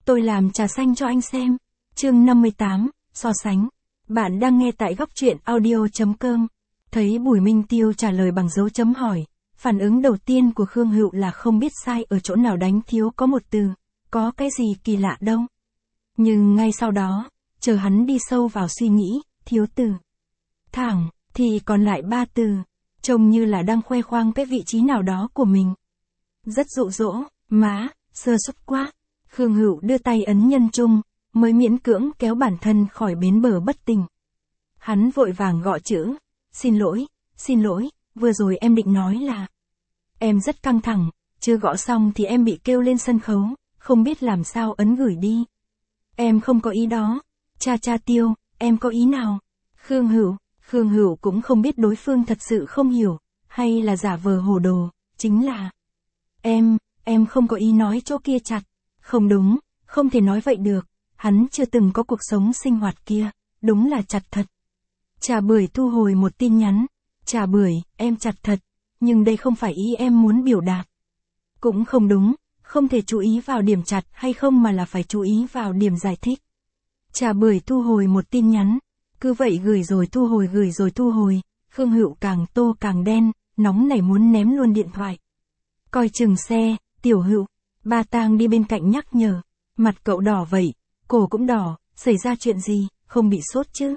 Tôi làm trà xanh cho anh xem. Chương 58, so sánh. Bạn đang nghe tại góc truyện audio.com. Thấy Bùi Minh Tiêu trả lời bằng dấu chấm hỏi. Phản ứng đầu tiên của Khương Hựu là không biết sai ở chỗ nào đánh thiếu có một từ. Có cái gì kỳ lạ đâu. Nhưng ngay sau đó, chờ hắn đi sâu vào suy nghĩ, thiếu từ. Thẳng, thì còn lại 3 từ. Trông như là đang khoe khoang cái vị trí nào đó của mình. Rất dụ dỗ, má, sơ suất quá. Khương Hựu đưa tay ấn nhân trung, mới miễn cưỡng kéo bản thân khỏi bến bờ bất tỉnh. Hắn vội vàng gõ chữ, xin lỗi, vừa rồi em định nói là. Em rất căng thẳng, chưa gõ xong thì em bị kêu lên sân khấu, không biết làm sao ấn gửi đi. Em không có ý đó, cha Tiêu, em có ý nào? Khương Hựu cũng không biết đối phương thật sự không hiểu, hay là giả vờ hồ đồ, chính là. Em không có ý nói chỗ kia chặt. Không đúng, không thể nói vậy được, hắn chưa từng có cuộc sống sinh hoạt kia, đúng là chặt thật. Trà Bưởi thu hồi một tin nhắn. Trà Bưởi, em chặt thật, nhưng đây không phải ý em muốn biểu đạt. Cũng không đúng, không thể chú ý vào điểm chặt hay không mà là phải chú ý vào điểm giải thích. Trà Bưởi thu hồi một tin nhắn, cứ vậy gửi rồi thu hồi, Khương Hựu càng tô càng đen, nóng nảy muốn ném luôn điện thoại. Coi chừng xe, Tiểu Hựu. Ba Tang đi bên cạnh nhắc nhở. Mặt cậu đỏ vậy, cổ cũng đỏ, xảy ra chuyện gì, không bị sốt chứ?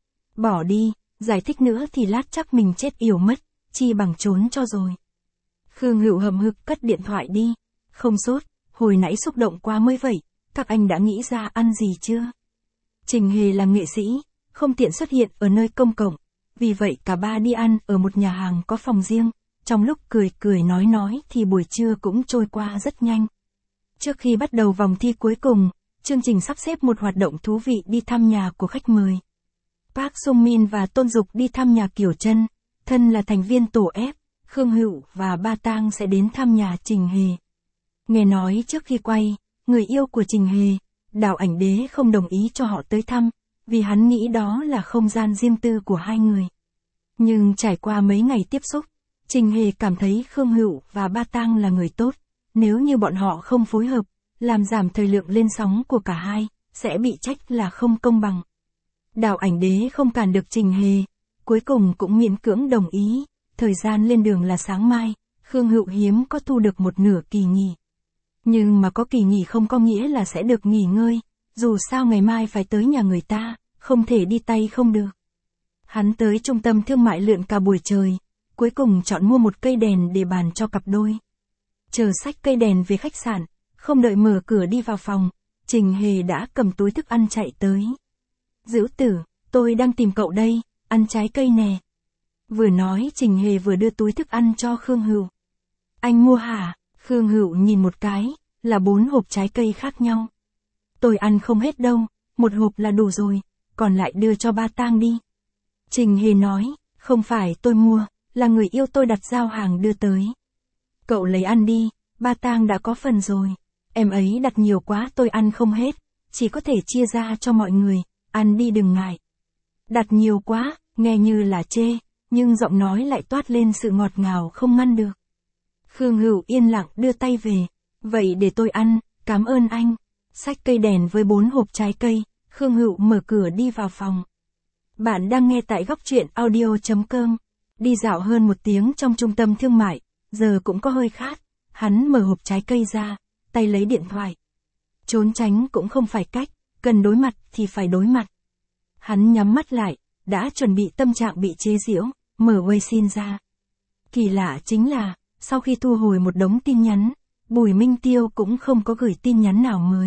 Bỏ đi, giải thích nữa thì lát chắc mình chết yểu mất, chi bằng trốn cho rồi. Khương Hựu hầm hực cất điện thoại đi. Không sốt, hồi nãy xúc động quá mới vậy, các anh đã nghĩ ra ăn gì chưa? Trình Hề là nghệ sĩ, không tiện xuất hiện ở nơi công cộng, vì vậy cả ba đi ăn ở một nhà hàng có phòng riêng, trong lúc cười nói thì buổi trưa cũng trôi qua rất nhanh. Trước khi bắt đầu vòng thi cuối cùng, chương trình sắp xếp một hoạt động thú vị đi thăm nhà của khách mời. Park Sung Min và Tôn Dục đi thăm nhà Kiều Trân, thân là thành viên tổ F, Khương Hựu và Ba Tang sẽ đến thăm nhà Trình Hề. Nghe nói trước khi quay, người yêu của Trình Hề, Đào Ảnh Đế không đồng ý cho họ tới thăm, vì hắn nghĩ đó là không gian riêng tư của hai người. Nhưng trải qua mấy ngày tiếp xúc, Trình Hề cảm thấy Khương Hựu và Ba Tang là người tốt, nếu như bọn họ không phối hợp, làm giảm thời lượng lên sóng của cả hai, sẽ bị trách là không công bằng. Đào Ảnh Đế không cản được Trình Hề, cuối cùng cũng miễn cưỡng đồng ý, thời gian lên đường là sáng mai, Khương Hựu hiếm có thu được một nửa kỳ nghỉ. Nhưng mà có kỳ nghỉ không có nghĩa là sẽ được nghỉ ngơi, dù sao ngày mai phải tới nhà người ta, không thể đi tay không được. Hắn tới trung tâm thương mại lượn cả buổi trời, cuối cùng chọn mua một cây đèn để bàn cho cặp đôi. Chờ xách cây đèn về khách sạn, không đợi mở cửa đi vào phòng, Trình Hề đã cầm túi thức ăn chạy tới. Dữu Tử, tôi đang tìm cậu đây, ăn trái cây nè. Vừa nói Trình Hề vừa đưa túi thức ăn cho Khương Hựu. Anh mua hả? Khương Hựu nhìn một cái, là 4 hộp trái cây khác nhau. Tôi ăn không hết đâu, một hộp là đủ rồi, còn lại đưa cho Ba Tang đi. Trình Hề nói, không phải tôi mua, là người yêu tôi đặt giao hàng đưa tới. Cậu lấy ăn đi, Ba Tang đã có phần rồi. Em ấy đặt nhiều quá tôi ăn không hết, chỉ có thể chia ra cho mọi người, ăn đi đừng ngại. Đặt nhiều quá, nghe như là chê, nhưng giọng nói lại toát lên sự ngọt ngào không ngăn được. Khương Hựu yên lặng đưa tay về, vậy để tôi ăn, cảm ơn anh. Xách cây đèn với 4 hộp trái cây, Khương Hựu mở cửa đi vào phòng. Bạn đang nghe tại góc truyện audio.com. Đi dạo hơn 1 tiếng trong trung tâm thương mại, giờ cũng có hơi khát, hắn mở hộp trái cây ra, tay lấy điện thoại. Trốn tránh cũng không phải cách, cần đối mặt thì phải đối mặt. Hắn nhắm mắt lại, đã chuẩn bị tâm trạng bị chế giễu, mở Weixin ra. Kỳ lạ chính là, sau khi thu hồi một đống tin nhắn, Bùi Minh Tiêu cũng không có gửi tin nhắn nào mới.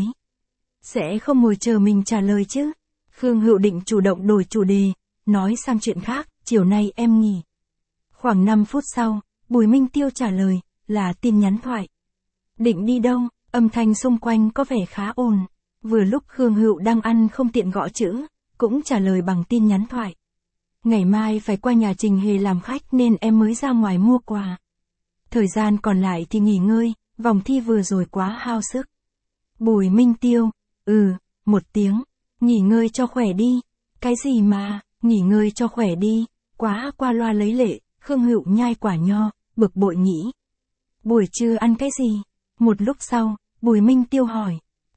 Sẽ không ngồi chờ mình trả lời chứ? Khương Hựu định chủ động đổi chủ đề, nói sang chuyện khác, chiều nay em nghỉ. Khoảng 5 phút sau, Bùi Minh Tiêu trả lời, là tin nhắn thoại. Định đi đâu? Âm thanh xung quanh có vẻ khá ồn. Vừa lúc Khương Hựu đang ăn không tiện gõ chữ, cũng trả lời bằng tin nhắn thoại. Ngày mai phải qua nhà Trình Hề làm khách nên em mới ra ngoài mua quà. Thời gian còn lại thì nghỉ ngơi, vòng thi vừa rồi quá hao sức. Bùi Minh Tiêu, 1 tiếng, nghỉ ngơi cho khỏe đi. Cái gì mà, nghỉ ngơi cho khỏe đi, quá qua loa lấy lệ, Khương Hựu nhai quả nho, bực bội nghĩ. Buổi trưa ăn cái gì? Một lúc sau, Bùi Minh Tiêu hỏi.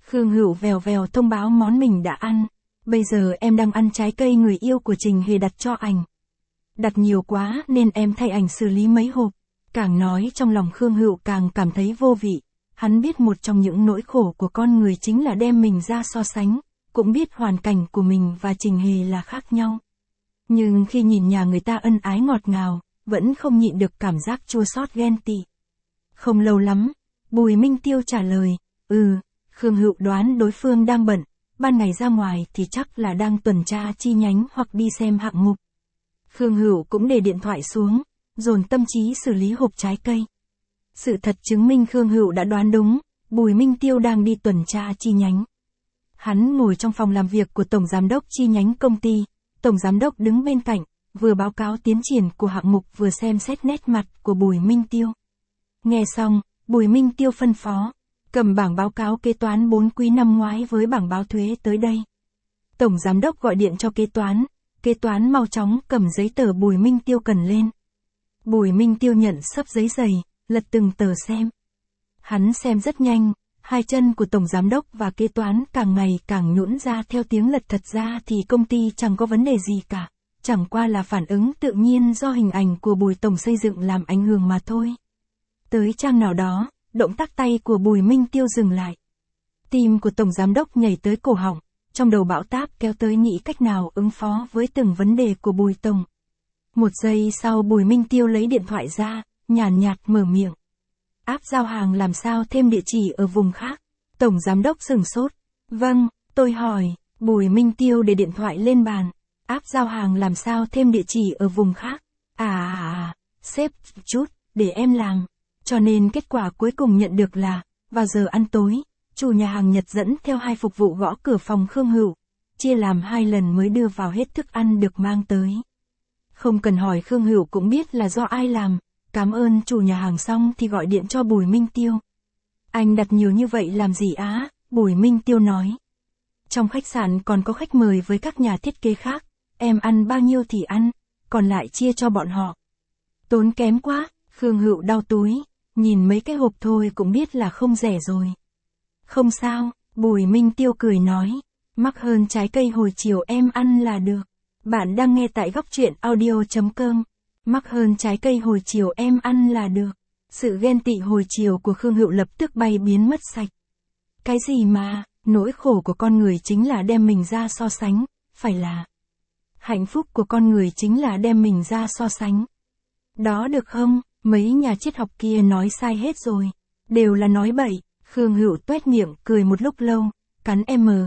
Khương Hữu vèo vèo thông báo món mình đã ăn. Bây giờ em đang ăn trái cây người yêu của Trình Hề đặt cho ảnh. Đặt nhiều quá nên em thay ảnh xử lý mấy hộp. Càng nói trong lòng Khương Hữu càng cảm thấy vô vị. Hắn biết một trong những nỗi khổ của con người chính là đem mình ra so sánh, cũng biết hoàn cảnh của mình và Trình Hề là khác nhau. Nhưng khi nhìn nhà người ta ân ái ngọt ngào, vẫn không nhịn được cảm giác chua xót ghen tị. Không lâu lắm, Bùi Minh Tiêu trả lời, Khương Hữu đoán đối phương đang bận, ban ngày ra ngoài thì chắc là đang tuần tra chi nhánh hoặc đi xem hạng mục. Khương Hữu cũng để điện thoại xuống, dồn tâm trí xử lý hộp trái cây. Sự thật chứng minh Khương Hữu đã đoán đúng, Bùi Minh Tiêu đang đi tuần tra chi nhánh. Hắn ngồi trong phòng làm việc của Tổng Giám đốc chi nhánh công ty, Tổng Giám đốc đứng bên cạnh, vừa báo cáo tiến triển của hạng mục vừa xem xét nét mặt của Bùi Minh Tiêu. Nghe xong, Bùi Minh Tiêu phân phó, cầm bảng báo cáo kế toán 4 quý năm ngoái với bảng báo thuế tới đây. Tổng Giám đốc gọi điện cho kế toán mau chóng cầm giấy tờ Bùi Minh Tiêu cần lên. Bùi Minh Tiêu nhận xấp giấy dày, lật từng tờ xem. Hắn xem rất nhanh, hai chân của Tổng Giám đốc và kế toán càng ngày càng nhũn ra theo tiếng lật. Thật ra thì công ty chẳng có vấn đề gì cả, chẳng qua là phản ứng tự nhiên do hình ảnh của Bùi Tổng xây dựng làm ảnh hưởng mà thôi. Tới trang nào đó, động tác tay của Bùi Minh Tiêu dừng lại. Tim của Tổng Giám đốc nhảy tới cổ họng, trong đầu bão táp kéo tới nghĩ cách nào ứng phó với từng vấn đề của Bùi Tổng. Một giây sau Bùi Minh Tiêu lấy điện thoại ra, nhàn nhạt mở miệng. App giao hàng làm sao thêm địa chỉ ở vùng khác? Tổng Giám đốc sửng sốt. Vâng, tôi hỏi. Bùi Minh Tiêu để điện thoại lên bàn. App giao hàng làm sao thêm địa chỉ ở vùng khác? Sếp chút, để em làm. Cho nên kết quả cuối cùng nhận được là, vào giờ ăn tối, chủ nhà hàng Nhật dẫn theo hai phục vụ gõ cửa phòng Khương Hữu, chia làm 2 lần mới đưa vào hết thức ăn được mang tới. Không cần hỏi Khương Hữu cũng biết là do ai làm, cảm ơn chủ nhà hàng xong thì gọi điện cho Bùi Minh Tiêu. Anh đặt nhiều như vậy làm gì á? Bùi Minh Tiêu nói. Trong khách sạn còn có khách mời với các nhà thiết kế khác, em ăn bao nhiêu thì ăn, còn lại chia cho bọn họ. Tốn kém quá, Khương Hữu đau túi, nhìn mấy cái hộp thôi cũng biết là không rẻ rồi. Không sao, Bùi Minh Tiêu cười nói, mắc hơn trái cây hồi chiều em ăn là được. Bạn đang nghe tại góc truyện audio.com. Mắc hơn trái cây hồi chiều em ăn là được. Sự ghen tị hồi chiều của Khương Hữu lập tức bay biến mất sạch. Cái gì mà, nỗi khổ của con người chính là đem mình ra so sánh, phải là. Hạnh phúc của con người chính là đem mình ra so sánh. Đó được không, mấy nhà triết học kia nói sai hết rồi. Đều là nói bậy. Khương Hữu tuét miệng cười một lúc lâu, cắn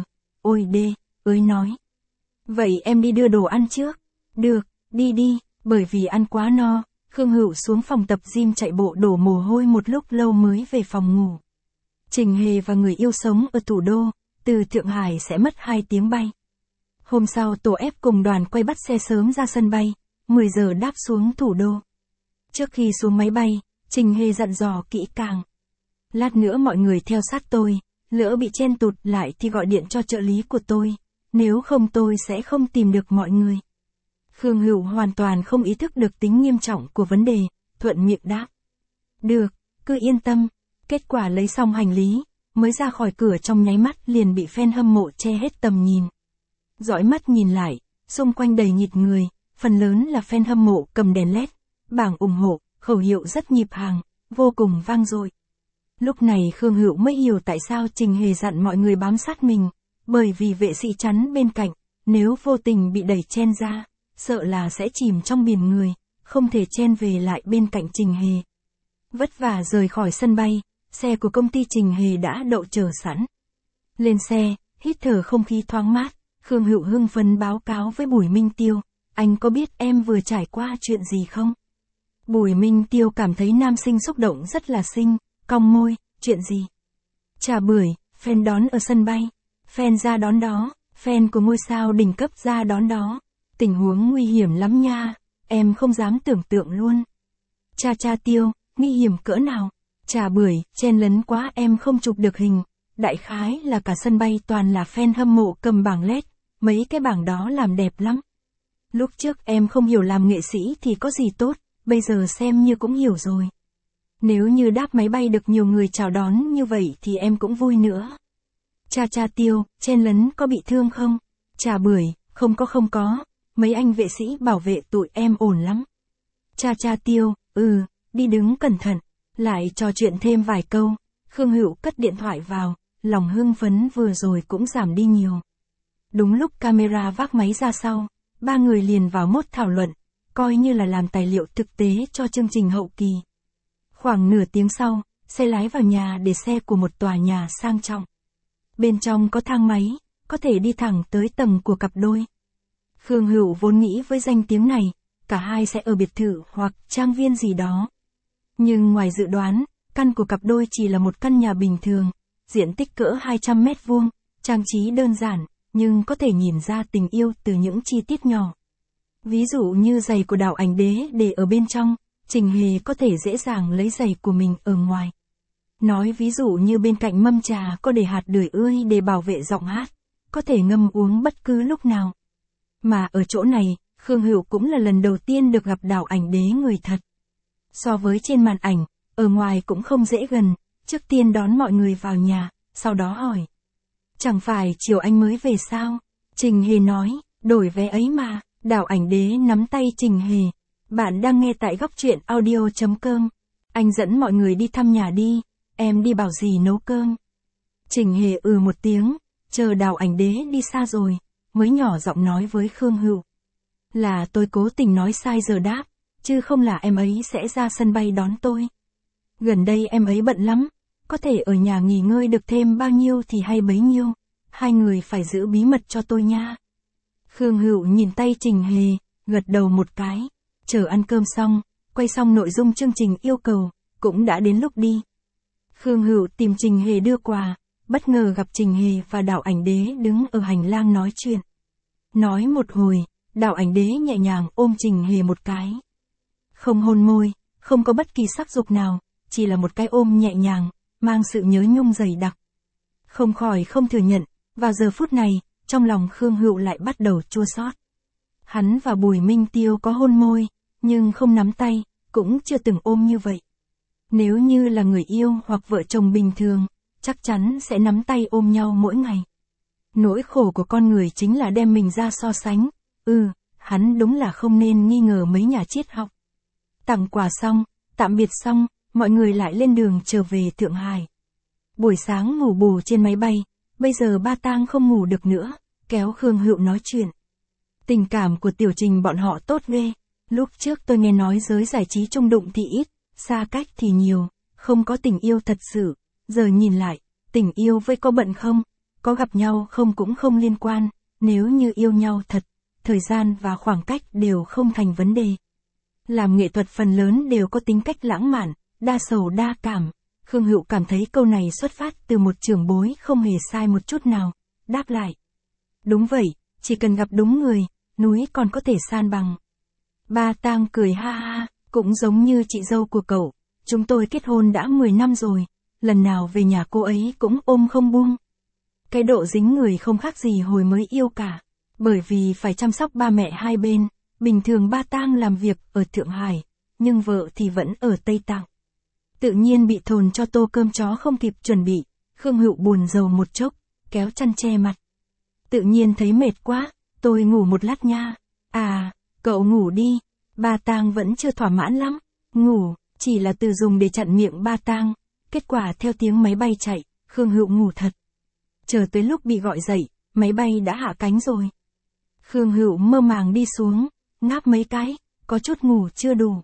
ôi đê, nói. Vậy em đi đưa đồ ăn trước. Được, đi, bởi vì ăn quá no, Khương Hữu xuống phòng tập gym chạy bộ đổ mồ hôi một lúc lâu mới về phòng ngủ. Trình Hề và người yêu sống ở thủ đô, từ Thượng Hải sẽ mất 2 tiếng bay. Hôm sau tổ ép cùng đoàn quay bắt xe sớm ra sân bay, 10 giờ đáp xuống thủ đô. Trước khi xuống máy bay, Trình Hề dặn dò kỹ càng. Lát nữa mọi người theo sát tôi, lỡ bị chen tụt lại thì gọi điện cho trợ lý của tôi, nếu không tôi sẽ không tìm được mọi người. Khương Hữu hoàn toàn không ý thức được tính nghiêm trọng của vấn đề, thuận miệng đáp. Được, cứ yên tâm. Kết quả lấy xong hành lý, mới ra khỏi cửa trong nháy mắt liền bị fan hâm mộ che hết tầm nhìn. Dõi mắt nhìn lại, xung quanh đầy nhịp người, phần lớn là fan hâm mộ cầm đèn LED, bảng ủng hộ, khẩu hiệu rất nhịp hàng, vô cùng vang dội. Lúc này Khương Hữu mới hiểu tại sao Trình Hề dặn mọi người bám sát mình, bởi vì vệ sĩ chắn bên cạnh, nếu vô tình bị đẩy chen ra, sợ là sẽ chìm trong biển người, không thể chen về lại bên cạnh Trình Hề. Vất vả rời khỏi sân bay, xe của công ty Trình Hề đã đậu chờ sẵn. Lên xe, hít thở không khí thoáng mát, Khương Hữu hưng phấn báo cáo với Bùi Minh Tiêu, anh có biết em vừa trải qua chuyện gì không? Bùi Minh Tiêu cảm thấy nam sinh xúc động rất là xinh, cong môi, chuyện gì? Trà bưởi, fan đón ở sân bay, fan ra đón đó, fan của ngôi sao đỉnh cấp ra đón đó. Tình huống nguy hiểm lắm nha, em không dám tưởng tượng luôn. Cha Tiêu, nguy hiểm cỡ nào? Trà bưởi, chen lấn quá em không chụp được hình. Đại khái là cả sân bay toàn là fan hâm mộ cầm bảng LED, mấy cái bảng đó làm đẹp lắm. Lúc trước em không hiểu làm nghệ sĩ thì có gì tốt, bây giờ xem như cũng hiểu rồi. Nếu như đáp máy bay được nhiều người chào đón như vậy thì em cũng vui nữa. Cha Tiêu, chen lấn có bị thương không? Trà Bưởi, không có, mấy anh vệ sĩ bảo vệ tụi em ổn lắm. Cha Tiêu, đi đứng cẩn thận, lại trò chuyện thêm vài câu, Khương Hữu cất điện thoại vào, lòng hưng phấn vừa rồi cũng giảm đi nhiều. Đúng lúc camera vác máy ra sau, ba người liền vào mốt thảo luận, coi như là làm tài liệu thực tế cho chương trình hậu kỳ. Khoảng nửa tiếng sau, xe lái vào nhà để xe của một tòa nhà sang trọng. Bên trong có thang máy, có thể đi thẳng tới tầng của cặp đôi. Khương Hữu vốn nghĩ với danh tiếng này, cả hai sẽ ở biệt thự hoặc trang viên gì đó. Nhưng ngoài dự đoán, căn của cặp đôi chỉ là một căn nhà bình thường, diện tích cỡ 200 mét vuông, trang trí đơn giản, nhưng có thể nhìn ra tình yêu từ những chi tiết nhỏ. Ví dụ như giày của Đào Ảnh Đế để ở bên trong, Trình Hề có thể dễ dàng lấy giày của mình ở ngoài. Nói ví dụ như bên cạnh mâm trà có để hạt bưởi ươi để bảo vệ giọng hát, có thể ngâm uống bất cứ lúc nào. Mà ở chỗ này, Khương Hữu cũng là lần đầu tiên được gặp Đào Ảnh Đế người thật. So với trên màn ảnh, ở ngoài cũng không dễ gần, trước tiên đón mọi người vào nhà, sau đó hỏi. Chẳng phải chiều anh mới về sao? Trình Hề nói, đổi vé ấy mà. Đào Ảnh Đế nắm tay Trình Hề. Bạn đang nghe tại góc truyện audio.com. Anh dẫn mọi người đi thăm nhà đi, em đi bảo dì nấu cơm. Trình Hề một tiếng, chờ Đào Ảnh Đế đi xa rồi, mới nhỏ giọng nói với Khương Hữu. Là tôi cố tình nói sai giờ đáp, chứ không là em ấy sẽ ra sân bay đón tôi. Gần đây em ấy bận lắm, có thể ở nhà nghỉ ngơi được thêm bao nhiêu thì hay bấy nhiêu, hai người phải giữ bí mật cho tôi nha. Khương Hữu nhìn tay Trình Hề, gật đầu một cái, chờ ăn cơm xong, quay xong nội dung chương trình yêu cầu, cũng đã đến lúc đi. Khương Hữu tìm Trình Hề đưa quà, bất ngờ gặp Trình Hề và Đào Ảnh Đế đứng ở hành lang nói chuyện. Nói một hồi, Đào Ảnh Đế nhẹ nhàng ôm Trình Hề một cái. Không hôn môi, không có bất kỳ sắc dục nào, chỉ là một cái ôm nhẹ nhàng, mang sự nhớ nhung dày đặc. Không khỏi không thừa nhận, vào giờ phút này, trong lòng Khương Hữu lại bắt đầu chua xót. Hắn và Bùi Minh Tiêu có hôn môi, nhưng không nắm tay, cũng chưa từng ôm như vậy. Nếu như là người yêu hoặc vợ chồng bình thường, chắc chắn sẽ nắm tay ôm nhau mỗi ngày. Nỗi khổ của con người chính là đem mình ra so sánh. Hắn đúng là không nên nghi ngờ mấy nhà triết học. Tặng quà xong, tạm biệt xong, mọi người lại lên đường trở về Thượng Hải. Buổi sáng ngủ bù trên máy bay, bây giờ Ba Tang không ngủ được nữa, kéo Khương Hữu nói chuyện. Tình cảm của Tiểu Trình bọn họ tốt ghê, lúc trước tôi nghe nói giới giải trí chung đụng thì ít, xa cách thì nhiều, không có tình yêu thật sự, giờ nhìn lại, tình yêu với có bận không, có gặp nhau không cũng không liên quan, nếu như yêu nhau thật, thời gian và khoảng cách đều không thành vấn đề. Làm nghệ thuật phần lớn đều có tính cách lãng mạn, đa sầu đa cảm. Khương Hữu cảm thấy câu này xuất phát từ một trưởng bối không hề sai một chút nào, đáp lại. Đúng vậy, chỉ cần gặp đúng người, núi còn có thể san bằng. Ba Tang cười ha ha, cũng giống như chị dâu của cậu, chúng tôi kết hôn đã 10 năm rồi, lần nào về nhà cô ấy cũng ôm không buông. Cái độ dính người không khác gì hồi mới yêu cả, bởi vì phải chăm sóc ba mẹ hai bên, bình thường Ba Tang làm việc ở Thượng Hải, nhưng vợ thì vẫn ở Tây Tạng. Tự nhiên bị thồn cho tô cơm chó không kịp chuẩn bị, Khương Hữu buồn rầu một chốc, kéo chăn che mặt. Tự nhiên thấy mệt quá, tôi ngủ một lát nha. À, cậu ngủ đi, Ba Tang vẫn chưa thỏa mãn lắm, ngủ, chỉ là từ dùng để chặn miệng Ba Tang, kết quả theo tiếng máy bay chạy, Khương Hữu ngủ thật. Chờ tới lúc bị gọi dậy, máy bay đã hạ cánh rồi. Khương Hữu mơ màng đi xuống, ngáp mấy cái, có chút ngủ chưa đủ.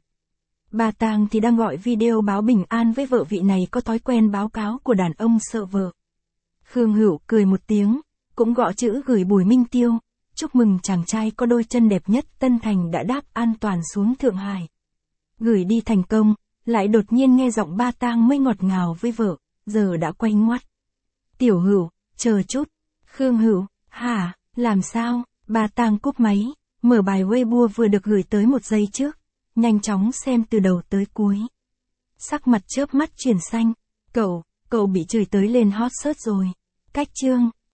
Ba Tang thì đang gọi video báo bình an với vợ, vị này có thói quen báo cáo của đàn ông sợ vợ. Khương Hữu cười một tiếng, cũng gõ chữ gửi Bùi Minh Tiêu, chúc mừng chàng trai có đôi chân đẹp nhất Tân Thành đã đáp an toàn xuống Thượng Hải. Gửi đi thành công, lại đột nhiên nghe giọng Ba Tang mới ngọt ngào với vợ, giờ đã quay ngoắt. Tiểu Hữu, chờ chút. Khương Hữu, hả, làm sao? Ba Tang cúp máy, mở bài Weibo vừa được gửi tới một giây trước, nhanh chóng xem từ đầu tới cuối. Sắc mặt chớp mắt chuyển xanh, cậu bị chửi tới lên hot search rồi. Cách chương